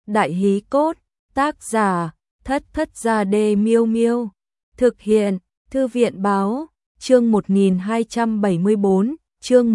Đại hí cốt, tác giả, Thất Thất Gia Đê Miêu Miêu. Thực hiện, Thư viện báo, chương 1274, chương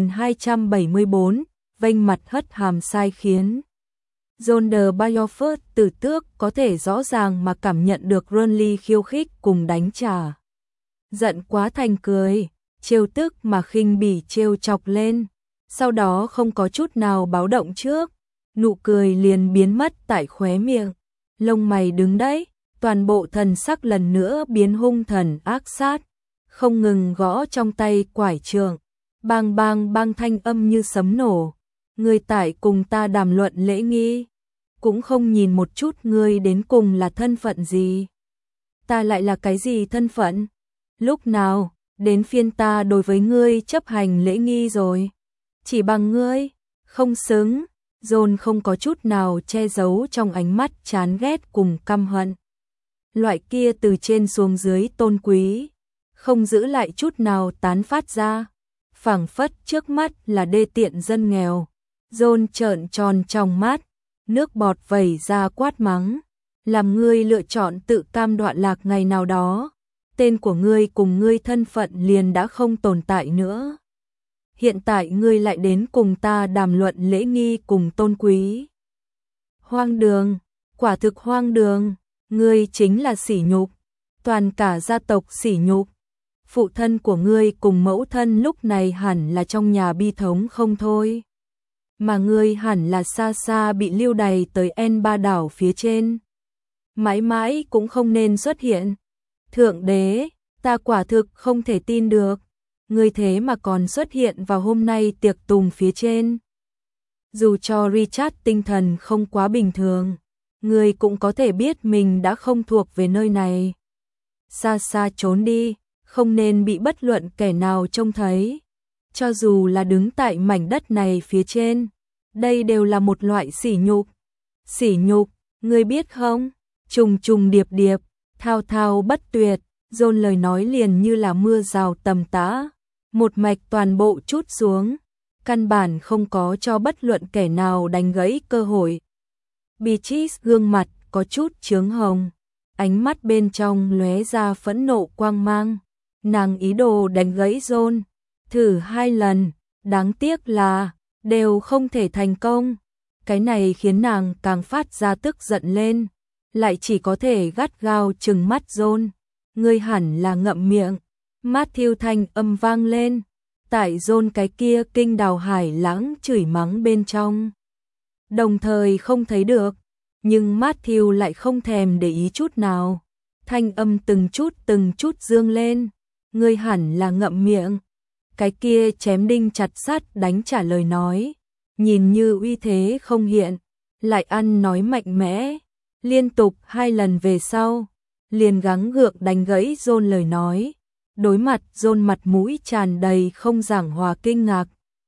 1274, vênh mặt hất hàm sai khiến. John de Beaufort từ tước có thể rõ ràng mà cảm nhận được Renly khiêu khích cùng đánh trả. Giận quá thành cười, trêu tức mà khinh bỉ trêu chọc lên, sau đó không có chút nào báo động trước, nụ cười liền biến mất tại khóe miệng, lông mày đứng đấy, toàn bộ thần sắc lần nữa biến hung thần ác sát, không ngừng gõ trong tay quải trượng, bang bang bang thanh âm như sấm nổ. Ngươi tại cùng ta đàm luận lễ nghi, cũng không nhìn một chút ngươi đến cùng là thân phận gì. Ta lại là cái gì thân phận? Lúc nào, đến phiên ta đối với ngươi chấp hành lễ nghi rồi? Chỉ bằng ngươi, không xứng. John không có chút nào che giấu trong ánh mắt chán ghét cùng căm hận. Loại kia từ trên xuống dưới tôn quý, không giữ lại chút nào tán phát ra, phảng phất trước mắt là đê tiện dân nghèo. John trợn tròn trong mắt, nước bọt vẩy ra quát mắng, làm ngươi lựa chọn tự cam đoạn lạc ngày nào đó, tên của ngươi cùng ngươi thân phận liền đã không tồn tại nữa. Hiện tại ngươi lại đến cùng ta đàm luận lễ nghi cùng tôn quý. Hoang đường, quả thực hoang đường, ngươi chính là sỉ nhục, toàn cả gia tộc sỉ nhục. Phụ thân của ngươi cùng mẫu thân lúc này hẳn là trong nhà bi thống không thôi. Mà ngươi hẳn là xa xa bị lưu đày tới En-ba đảo phía trên. Mãi mãi cũng không nên xuất hiện. Thượng đế, ta quả thực không thể tin được. Ngươi thế mà còn xuất hiện vào hôm nay tiệc tùng phía trên. Dù cho Richard tinh thần không quá bình thường, ngươi cũng có thể biết mình đã không thuộc về nơi này. Xa xa trốn đi, không nên bị bất luận kẻ nào trông thấy. Cho dù là đứng tại mảnh đất này phía trên, đây đều là một loại sỉ nhục. Sỉ nhục, ngươi biết không? Trùng trùng điệp điệp, thao thao bất tuyệt, John lời nói liền như là mưa rào tầm tã, một mạch toàn bộ trút xuống, căn bản không có cho bất luận kẻ nào đánh gãy cơ hội. Beatrice gương mặt có chút chướng hồng, ánh mắt bên trong lóe ra phẫn nộ quang mang, nàng ý đồ đánh gãy John, thử 2 lần, đáng tiếc là đều không thể thành công. Cái này khiến nàng càng phát ra tức giận lên, lại chỉ có thể gắt gao trừng mắt John. Ngươi hẳn là ngậm miệng. Matthew thanh âm vang lên, tại John cái kia kinh đào hải lãng chửi mắng bên trong. Đồng thời không thấy được, nhưng Matthew lại không thèm để ý chút nào. Thanh âm từng chút dương lên, ngươi hẳn là ngậm miệng. Cái kia chém đinh chặt sắt đánh trả lời nói, nhìn như uy thế không hiện, lại ăn nói mạnh mẽ, liên tục 2 lần về sau, liền gắng gượng đánh gãy John lời nói. Đối mặt John mặt mũi tràn đầy không giảng hòa kinh ngạc.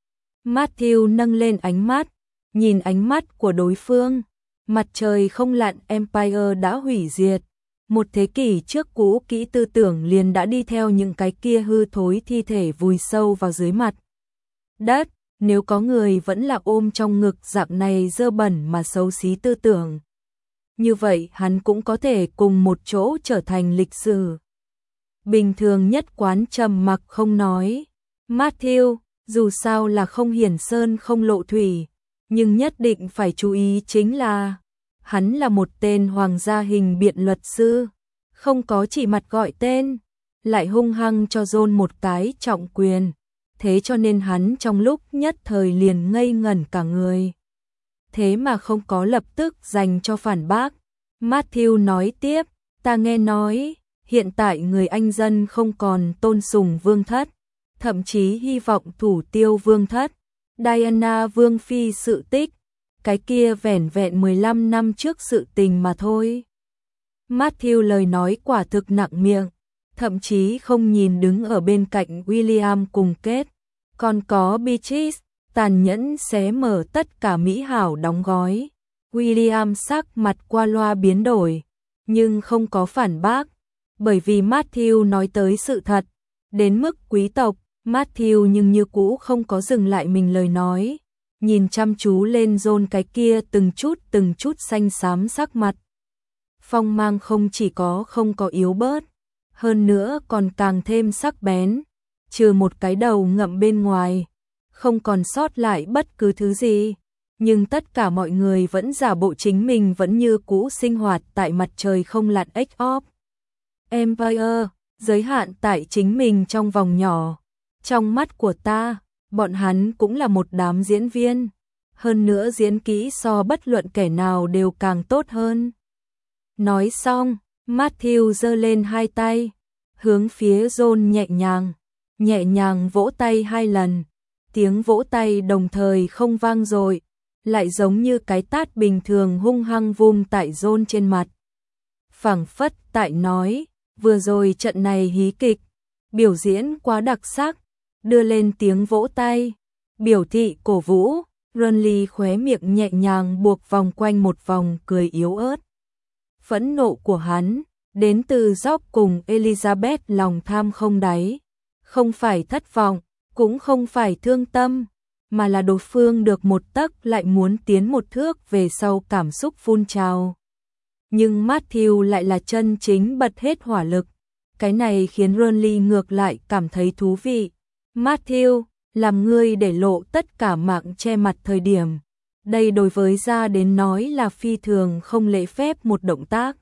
Matthew nâng lên ánh mắt, nhìn ánh mắt của đối phương, mặt trời không lặn Empire đã hủy diệt. Một thế kỷ trước cũ kỹ tư tưởng liền đã đi theo những cái kia hư thối thi thể vùi sâu vào dưới mặt đất. Nếu có người vẫn là ôm trong ngực dạng này dơ bẩn mà xấu xí tư tưởng, như vậy hắn cũng có thể cùng một chỗ trở thành lịch sử. Bình thường nhất quán trầm mặc không nói. Matthew, dù sao là không hiển sơn không lộ thủy, nhưng nhất định phải chú ý chính là hắn là một tên hoàng gia hình biện luật sư, không có chỉ mặt gọi tên, lại hung hăng cho John một cái trọng quyền, thế cho nên hắn trong lúc nhất thời liền ngây ngẩn cả người. Thế mà không có lập tức dành cho phản bác. Matthew nói tiếp, ta nghe nói, hiện tại người Anh dân không còn tôn sùng vương thất, thậm chí hy vọng thủ tiêu vương thất. Diana vương phi sự tích, cái kia vẻn vẹn 15 năm trước sự tình mà thôi. Matthew lời nói quả thực nặng miệng, thậm chí không nhìn đứng ở bên cạnh William cùng kết, còn có Beatrice, tàn nhẫn xé mở tất cả mỹ hảo đóng gói. William sắc mặt qua loa biến đổi, nhưng không có phản bác, bởi vì Matthew nói tới sự thật, đến mức quý tộc, Matthew nhưng như cũ không có dừng lại mình lời nói, nhìn chăm chú lên John cái kia từng chút xanh xám sắc mặt. Phong mang không chỉ không có yếu bớt, hơn nữa còn càng thêm sắc bén, trừ một cái đầu ngậm bên ngoài, không còn sót lại bất cứ thứ gì. Nhưng tất cả mọi người vẫn giả bộ chính mình vẫn như cũ sinh hoạt tại mặt trời không lặn of Empire, giới hạn tại chính mình trong vòng nhỏ. Trong mắt của ta, bọn hắn cũng là một đám diễn viên, hơn nữa diễn kỹ so bất luận kẻ nào đều càng tốt hơn. Nói xong, Matthew giơ lên hai tay, hướng phía John nhẹ nhàng vỗ tay 2 lần. Tiếng vỗ tay đồng thời không vang dội, lại giống như cái tát bình thường hung hăng vung tại John trên mặt. Phảng phất tại nói, vừa rồi trận này hí kịch, biểu diễn quá đặc sắc, đưa lên tiếng vỗ tay, biểu thị cổ vũ. Ronly khóe miệng nhẹ nhàng buộc vòng quanh một vòng cười yếu ớt. Phẫn nộ của hắn đến từ Job cùng Elizabeth lòng tham không đáy, không phải thất vọng, cũng không phải thương tâm, mà là đối phương được một tấc lại muốn tiến một thước về sau cảm xúc phun trào. Nhưng Matthew lại là chân chính bật hết hỏa lực, cái này khiến Ronly ngược lại cảm thấy thú vị. Matthew, làm ngươi để lộ tất cả mạng che mặt thời điểm, đây đối với gia đến nói là phi thường không lễ phép một động tác.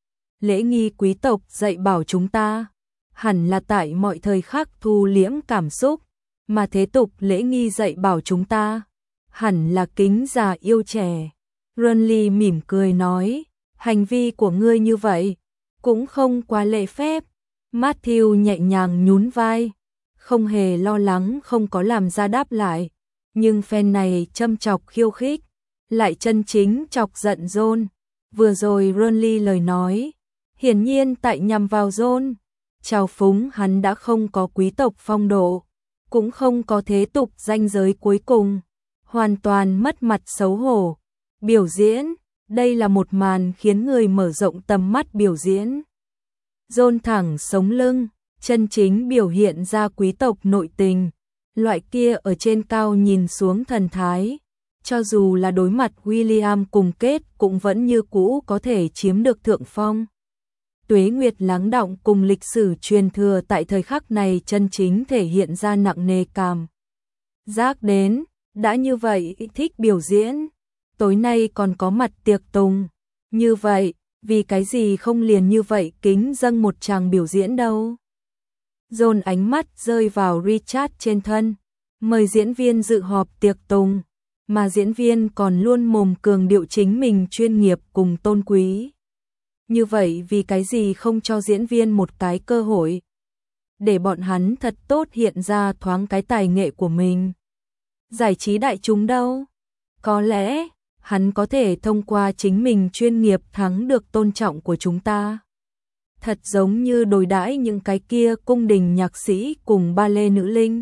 Lễ nghi quý tộc dạy bảo chúng ta, hẳn là tại mọi thời khắc thu liễm cảm xúc, mà thế tục lễ nghi dạy bảo chúng ta, hẳn là kính già yêu trẻ. Ronly mỉm cười nói, hành vi của ngươi như vậy, cũng không quá lễ phép. Matthew nhẹ nhàng nhún vai, không hề lo lắng không có làm ra đáp lại, nhưng phen này châm chọc khiêu khích, lại chân chính chọc giận John. Vừa rồi Ronly lời nói, hiển nhiên tại nhằm vào John, trào phúng hắn đã không có quý tộc phong độ, cũng không có thế tục ranh giới cuối cùng, hoàn toàn mất mặt xấu hổ. Biểu diễn, đây là một màn khiến người mở rộng tầm mắt biểu diễn. John thẳng sống lưng, chân chính biểu hiện ra quý tộc nội tình, loại kia ở trên cao nhìn xuống thần thái, cho dù là đối mặt William cùng kết cũng vẫn như cũ có thể chiếm được thượng phong. Tuế nguyệt lắng đọng cùng lịch sử truyền thừa tại thời khắc này chân chính thể hiện ra nặng nề cảm giác đến, đã như vậy thích biểu diễn, tối nay còn có mặt tiệc tùng, như vậy, vì cái gì không liền như vậy kính dâng một tràng biểu diễn đâu. John ánh mắt rơi vào Richard trên thân, mời diễn viên dự họp tiệc tùng, mà diễn viên còn luôn mồm cường điệu chính mình chuyên nghiệp cùng tôn quý. Như vậy vì cái gì không cho diễn viên một cái cơ hội, để bọn hắn thật tốt hiện ra thoáng cái tài nghệ của mình. Giải trí đại chúng đâu? Có lẽ, hắn có thể thông qua chính mình chuyên nghiệp thắng được tôn trọng của chúng ta. Thật giống như đối đãi những cái kia cung đình nhạc sĩ cùng ba lê nữ linh.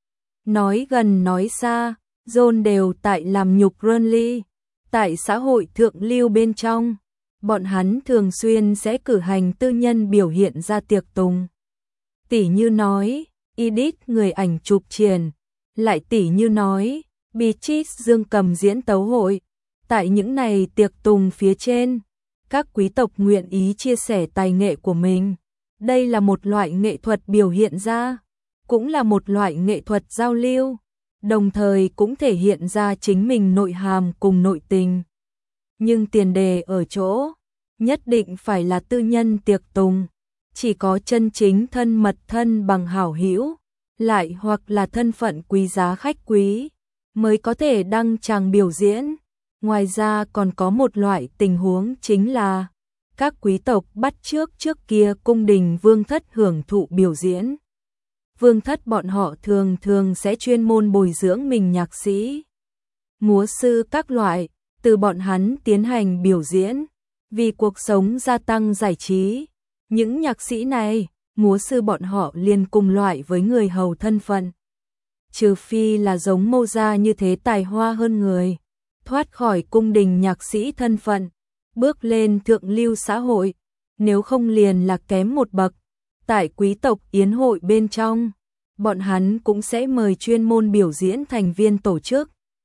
Nói gần nói xa, John đều tại làm nhục Ronly. Tại xã hội thượng lưu bên trong, bọn hắn thường xuyên sẽ cử hành tư nhân biểu hiện ra tiệc tùng. Tỉ như nói, Edith người ảnh chụp triển, lại tỉ như nói, Beatrice dương cầm diễn tấu hội. Tại những này tiệc tùng phía trên, các quý tộc nguyện ý chia sẻ tài nghệ của mình. Đây là một loại nghệ thuật biểu hiện ra, cũng là một loại nghệ thuật giao lưu, đồng thời cũng thể hiện ra chính mình nội hàm cùng nội tình. Nhưng tiền đề ở chỗ, nhất định phải là tư nhân tiệc tùng, chỉ có chân chính thân mật thân bằng hảo hữu, lại hoặc là thân phận quý giá khách quý, mới có thể đăng tràng biểu diễn. Ngoài ra còn có một loại tình huống chính là các quý tộc bắt trước kia cung đình vương thất hưởng thụ biểu diễn. Vương thất bọn họ thường sẽ chuyên môn bồi dưỡng mình nhạc sĩ, múa sư các loại, từ bọn hắn tiến hành biểu diễn, vì cuộc sống gia tăng giải trí. Những nhạc sĩ này, múa sư bọn họ liền cùng loại với người hầu thân phận. Trừ phi là giống Mozart như thế tài hoa hơn người, thoát khỏi cung đình nhạc sĩ thân phận, bước lên thượng lưu xã hội, nếu không liền là kém một bậc. Tại quý tộc yến hội bên trong, bọn hắn cũng sẽ mời chuyên môn biểu diễn thành viên tổ chức.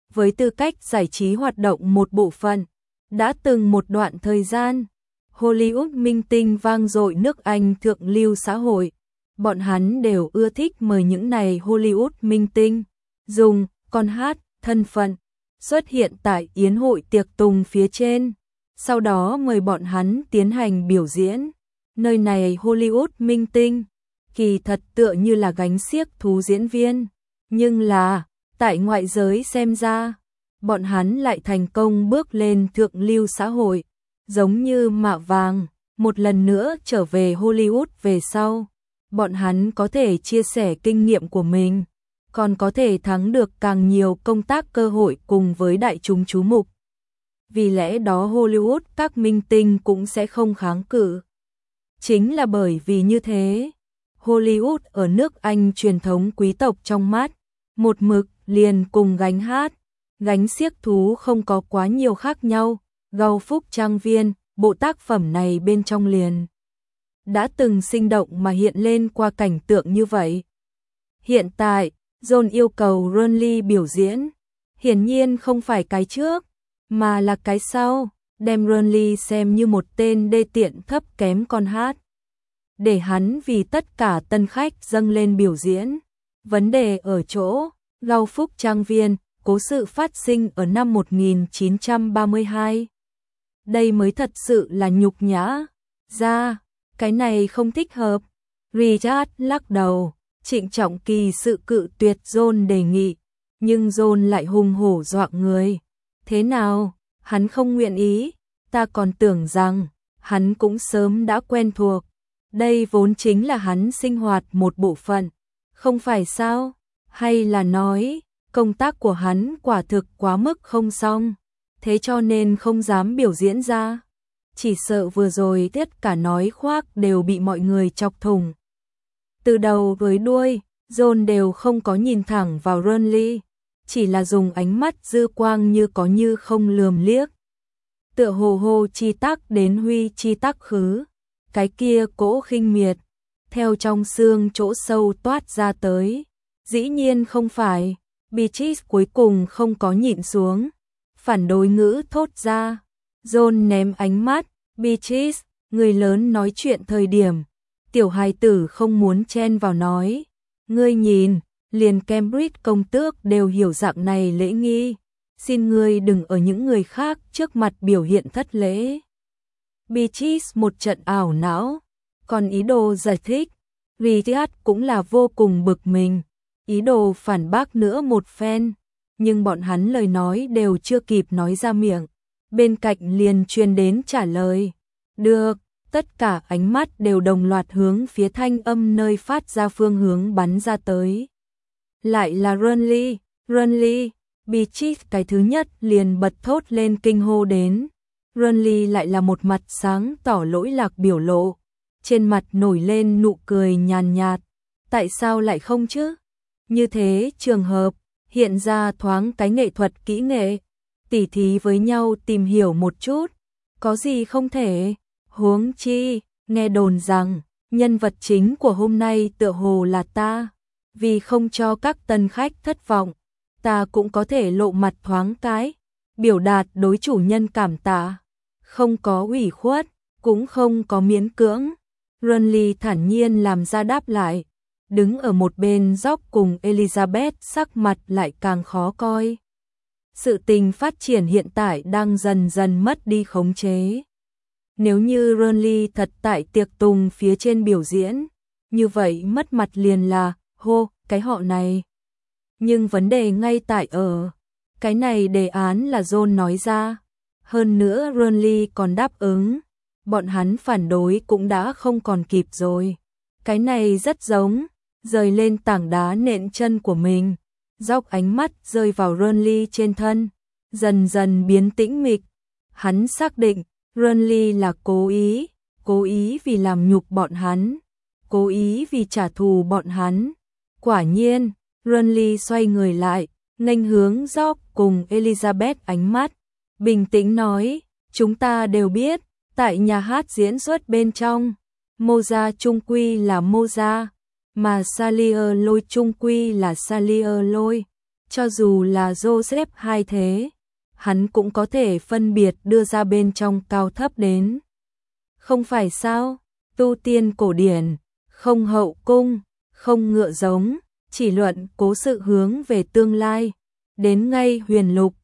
với tư cách giải trí hoạt động một bộ phận. Đã từng một đoạn thời gian, Hollywood minh tinh vang dội nước Anh thượng lưu xã hội. Bọn hắn đều ưa thích mời những này Hollywood minh tinh, dùng con hát, thân phận, xuất hiện tại yến hội tiệc tùng phía trên. Sau đó mời bọn hắn tiến hành biểu diễn. Nơi này Hollywood minh tinh, kỳ thật tựa như là gánh xiếc thú diễn viên. Nhưng là, tại ngoại giới xem ra, bọn hắn lại thành công bước lên thượng lưu xã hội. Giống như Mạ Vàng, một lần nữa trở về Hollywood về sau. Bọn hắn có thể chia sẻ kinh nghiệm của mình, còn có thể thắng được càng nhiều công tác cơ hội cùng với đại chúng chú mục. Vì lẽ đó Hollywood các minh tinh cũng sẽ không kháng cự. Chính là bởi vì như thế, Hollywood ở nước Anh truyền thống quý tộc trong mắt, một mực liền cùng gánh hát, gánh xiếc thú không có quá nhiều khác nhau. Gâu Phúc Trang Viên, bộ tác phẩm này bên trong liền đã từng sinh động mà hiện lên qua cảnh tượng như vậy. Hiện tại, John yêu cầu Ronly biểu diễn, hiển nhiên không phải cái trước, mà là cái sau, đem Ronly xem như một tên đê tiện thấp kém con hát. Để hắn vì tất cả tân khách dâng lên biểu diễn. Vấn đề ở chỗ, Gâu Phúc Trang Viên, cố sự phát sinh ở năm 1932. Đây mới thật sự là nhục nhã. Cái này không thích hợp. Richard lắc đầu, trịnh trọng kỳ sự cự tuyệt John đề nghị, nhưng John lại hùng hổ dọa người. Thế nào, hắn không nguyện ý, ta còn tưởng rằng hắn cũng sớm đã quen thuộc. Đây vốn chính là hắn sinh hoạt một bộ phận, không phải sao? Hay là nói, công tác của hắn quả thực quá mức không xong, thế cho nên không dám biểu diễn ra. Chỉ sợ vừa rồi tất cả nói khoác đều bị mọi người chọc thủng. Từ đầu tới đuôi, John đều không có nhìn thẳng vào Ronly, chỉ là dùng ánh mắt dư quang như có như không lườm liếc. Tựa hồ hồ chi tắc đến huy chi tắc khứ, cái kia cỗ khinh miệt, theo trong xương chỗ sâu toát ra tới. Dĩ nhiên không phải, Beatrice cuối cùng không có nhịn xuống, phản đối ngữ thốt ra. John ném ánh mắt, Beatrice, người lớn nói chuyện thời điểm, tiểu hài tử không muốn chen vào nói. Ngươi nhìn, liền Cambridge công tước đều hiểu dạng này lễ nghi, xin ngươi đừng ở những người khác trước mặt biểu hiện thất lễ. Beatrice một trận ảo não, còn ý đồ giải thích, Richard cũng là vô cùng bực mình, ý đồ phản bác nữa một phen, nhưng bọn hắn lời nói đều chưa kịp nói ra miệng, bên cạnh liền truyền đến trả lời. Được, tất cả ánh mắt đều đồng loạt hướng phía thanh âm nơi phát ra phương hướng bắn ra tới. Lại là Ronly, Beatrice cái thứ nhất liền bật thốt lên kinh hô đến. Ronly lại là một mặt sáng tỏ lỗi lạc biểu lộ, trên mặt nổi lên nụ cười nhàn nhạt. Tại sao lại không chứ? Như thế trường hợp, hiện ra thoáng cái nghệ thuật kỹ nghệ, tỉ thí với nhau tìm hiểu một chút, có gì không thể. Huống chi, nghe đồn rằng, nhân vật chính của hôm nay tựa hồ là ta, vì không cho các tân khách thất vọng, ta cũng có thể lộ mặt thoáng cái, biểu đạt đối chủ nhân cảm tạ, không có ủy khuất, cũng không có miễn cưỡng. Ronly thản nhiên làm ra đáp lại, đứng ở một bên George cùng Elizabeth sắc mặt lại càng khó coi. Sự tình phát triển hiện tại đang dần dần mất đi khống chế. Nếu như Ronly thật tại tiệc tùng phía trên biểu diễn, như vậy mất mặt liền là, cái họ này. Nhưng vấn đề ngay tại ở, cái này đề án là John nói ra. Hơn nữa Ronly còn đáp ứng, bọn hắn phản đối cũng đã không còn kịp rồi. Cái này rất giống, rời lên tảng đá nện chân của mình. Dốc ánh mắt rơi vào Ronly trên thân, dần dần biến tĩnh mịch. Hắn xác định, Ronly là cố ý vì làm nhục bọn hắn, cố ý vì trả thù bọn hắn. Quả nhiên, Ronly xoay người lại, nghênh hướng George cùng Elizabeth ánh mắt, bình tĩnh nói, chúng ta đều biết, tại nhà hát diễn xuất bên trong, Moza trung quy là Moza, mà Salier Lôi trung quy là Salier Lôi. cho dù là Joseph hai thế, hắn cũng có thể phân biệt đưa ra bên trong cao thấp đến. Không phải sao? Tu tiên cổ điển, không hậu cung, không ngựa giống, chỉ luận cố sự hướng về tương lai. Đến ngay huyền lục,